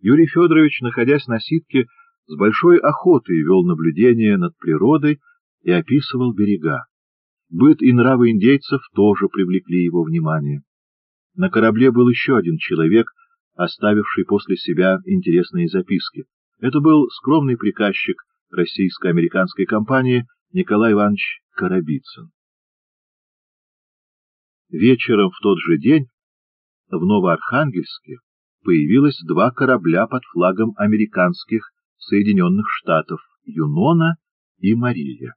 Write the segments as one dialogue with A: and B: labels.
A: Юрий Федорович, находясь на Ситке, с большой охотой вел наблюдение над природой и описывал берега. Быт и нравы индейцев тоже привлекли его внимание. На корабле был еще один человек, оставивший после себя интересные записки. Это был скромный приказчик российско-американской компании Николай Иванович Коробицын. Вечером в тот же день в Новоархангельске появилось два корабля под флагом американских Соединенных Штатов — Юнона и Мария.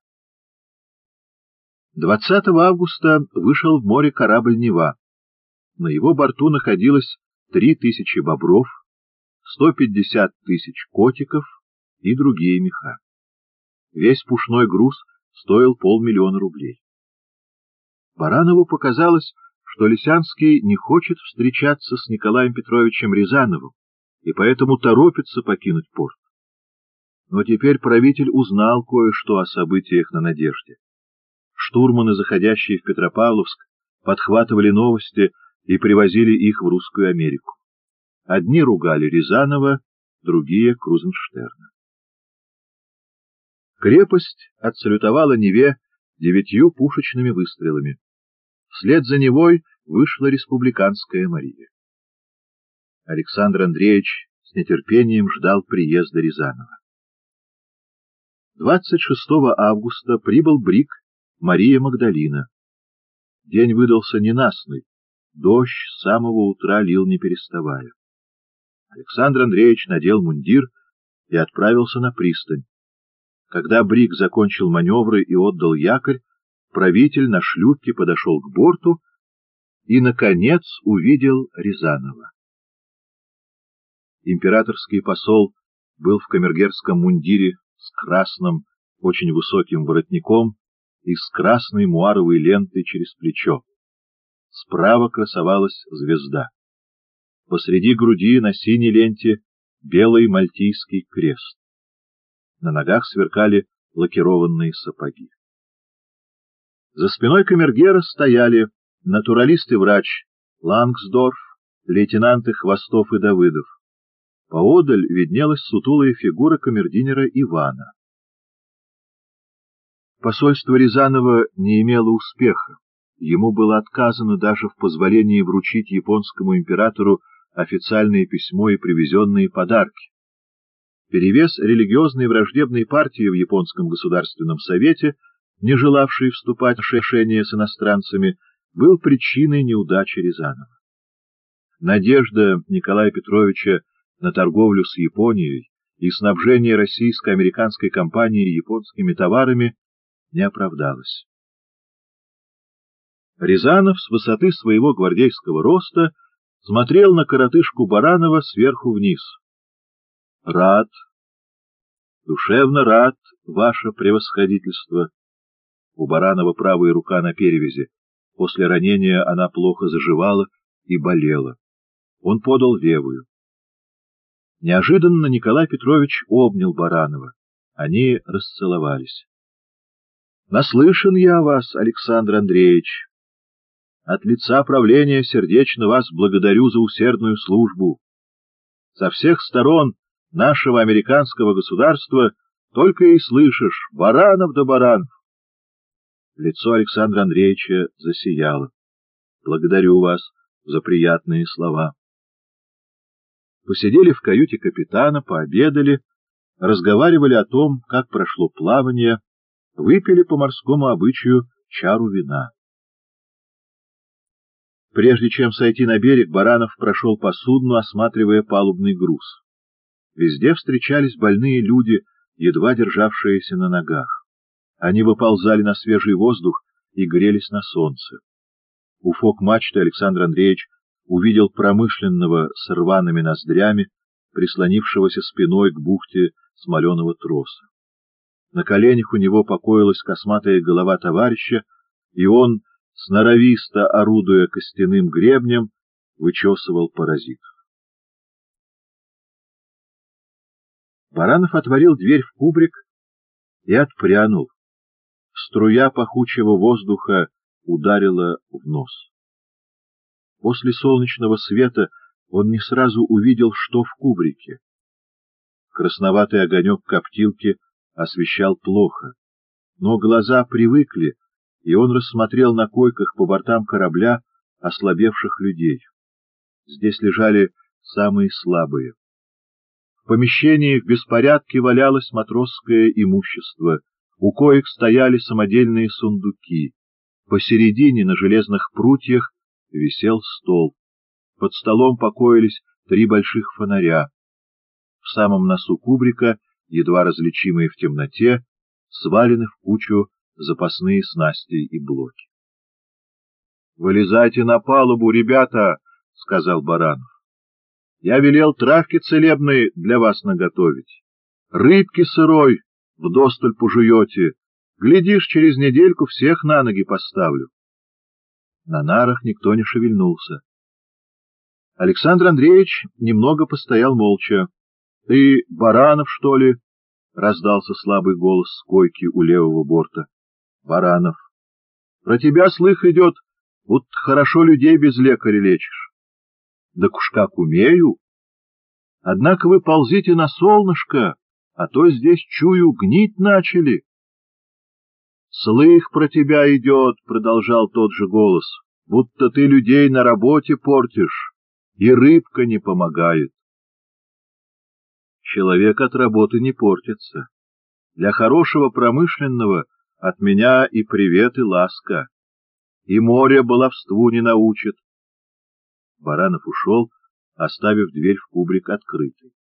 A: 20 августа вышел в море корабль «Нева». На его борту находилось 3000 бобров, 150 тысяч котиков и другие меха. Весь пушной груз стоил 500 000 рублей. Баранову показалось, что Лисянский не хочет встречаться с Николаем Петровичем Рязановым и поэтому торопится покинуть порт. Но теперь правитель узнал кое-что о событиях на Надежде. Штурманы, заходящие в Петропавловск, подхватывали новости и привозили их в Русскую Америку. Одни ругали Рязанова, другие — Крузенштерна. Крепость отсалютовала Неве 9 пушечными выстрелами. Вслед за Невой вышла республиканская Мария. Александр Андреевич с нетерпением ждал приезда Рязанова. 26 августа прибыл бриг Мария Магдалина. День выдался ненастный, дождь с самого утра лил не переставая. Александр Андреевич надел мундир и отправился на пристань. Когда бриг закончил маневры и отдал якорь, правитель на шлюпке подошел к борту и, наконец, увидел Рязанова. Императорский посол был в камергерском мундире с красным, очень высоким воротником и с красной муаровой лентой через плечо. Справа красовалась звезда. Посреди груди на синей ленте белый мальтийский крест. На ногах сверкали лакированные сапоги. За спиной камергера стояли натуралист и врач Лангсдорф, лейтенанты Хвостов и Давыдов. Поодаль виднелась сутулая фигура камердинера Ивана. Посольство Рязанова не имело успеха. Ему было отказано даже в позволении вручить японскому императору официальное письмо и привезенные подарки. Перевес религиозной враждебной партии в Японском государственном совете, не желавшей вступать в сношения с иностранцами, был причиной неудачи Рязанова. Надежда Николая Петровича на торговлю с Японией и снабжение российско-американской компании японскими товарами не оправдалась. Рязанов с высоты своего гвардейского роста смотрел на коротышку Баранова сверху вниз. — Рад, душевно рад, ваше превосходительство. У Баранова правая рука на перевязи. После ранения она плохо заживала и болела. Он подал левую. Неожиданно Николай Петрович обнял Баранова. Они расцеловались. — Наслышан я о вас, Александр Андреевич. От лица правления сердечно вас благодарю за усердную службу. Со всех сторон нашего американского государства только и слышишь: Баранов да Баранов. Лицо Александра Андреевича засияло. Благодарю вас за приятные слова. Посидели в каюте капитана, пообедали, разговаривали о том, как прошло плавание, выпили по морскому обычаю чару вина. Прежде чем сойти на берег, Баранов прошел по судну, осматривая палубный груз. Везде встречались больные люди, едва державшиеся на ногах. Они выползали на свежий воздух и грелись на солнце. У фок-мачты Александр Андреевич увидел промышленного с рваными ноздрями, прислонившегося спиной к бухте смоленого троса. На коленях у него покоилась косматая голова товарища, и он, сноровисто орудуя костяным гребнем, вычесывал паразитов. Баранов отворил дверь в кубрик и отпрянул. Струя пахучего воздуха ударила в нос. После солнечного света Он не сразу увидел, что в кубрике. Красноватый огонек коптилки освещал плохо, но глаза привыкли, и он рассмотрел на койках по бортам корабля ослабевших людей. Здесь лежали самые слабые. В помещении в беспорядке валялось матросское имущество, у коек стояли самодельные сундуки, посередине на железных прутьях висел стол. Под столом покоились 3 больших фонаря. В самом носу кубрика, едва различимые в темноте, свалены в кучу запасные снасти и блоки. — Вылезайте на палубу, ребята, — сказал Баранов. — Я велел травки целебные для вас наготовить. Рыбки сырой вдосталь пожуете. Глядишь, через недельку всех на ноги поставлю. На нарах никто не шевельнулся. Александр Андреевич немного постоял молча. — Ты Баранов, что ли? — раздался слабый голос с койки у левого борта. — Баранов. — Про тебя слых идет, будто хорошо людей без лекаря лечишь. — Да уж как умею. Однако вы ползите на солнышко, а то здесь, чую, гнить начали. — Слых про тебя идет, — продолжал тот же голос, — будто ты людей на работе портишь, и рыбка не помогает. Человек от работы не портится. Для хорошего промышленного от меня и привет, и ласка. И море баловству не научит. Баранов ушел, оставив дверь в кубрик открытой.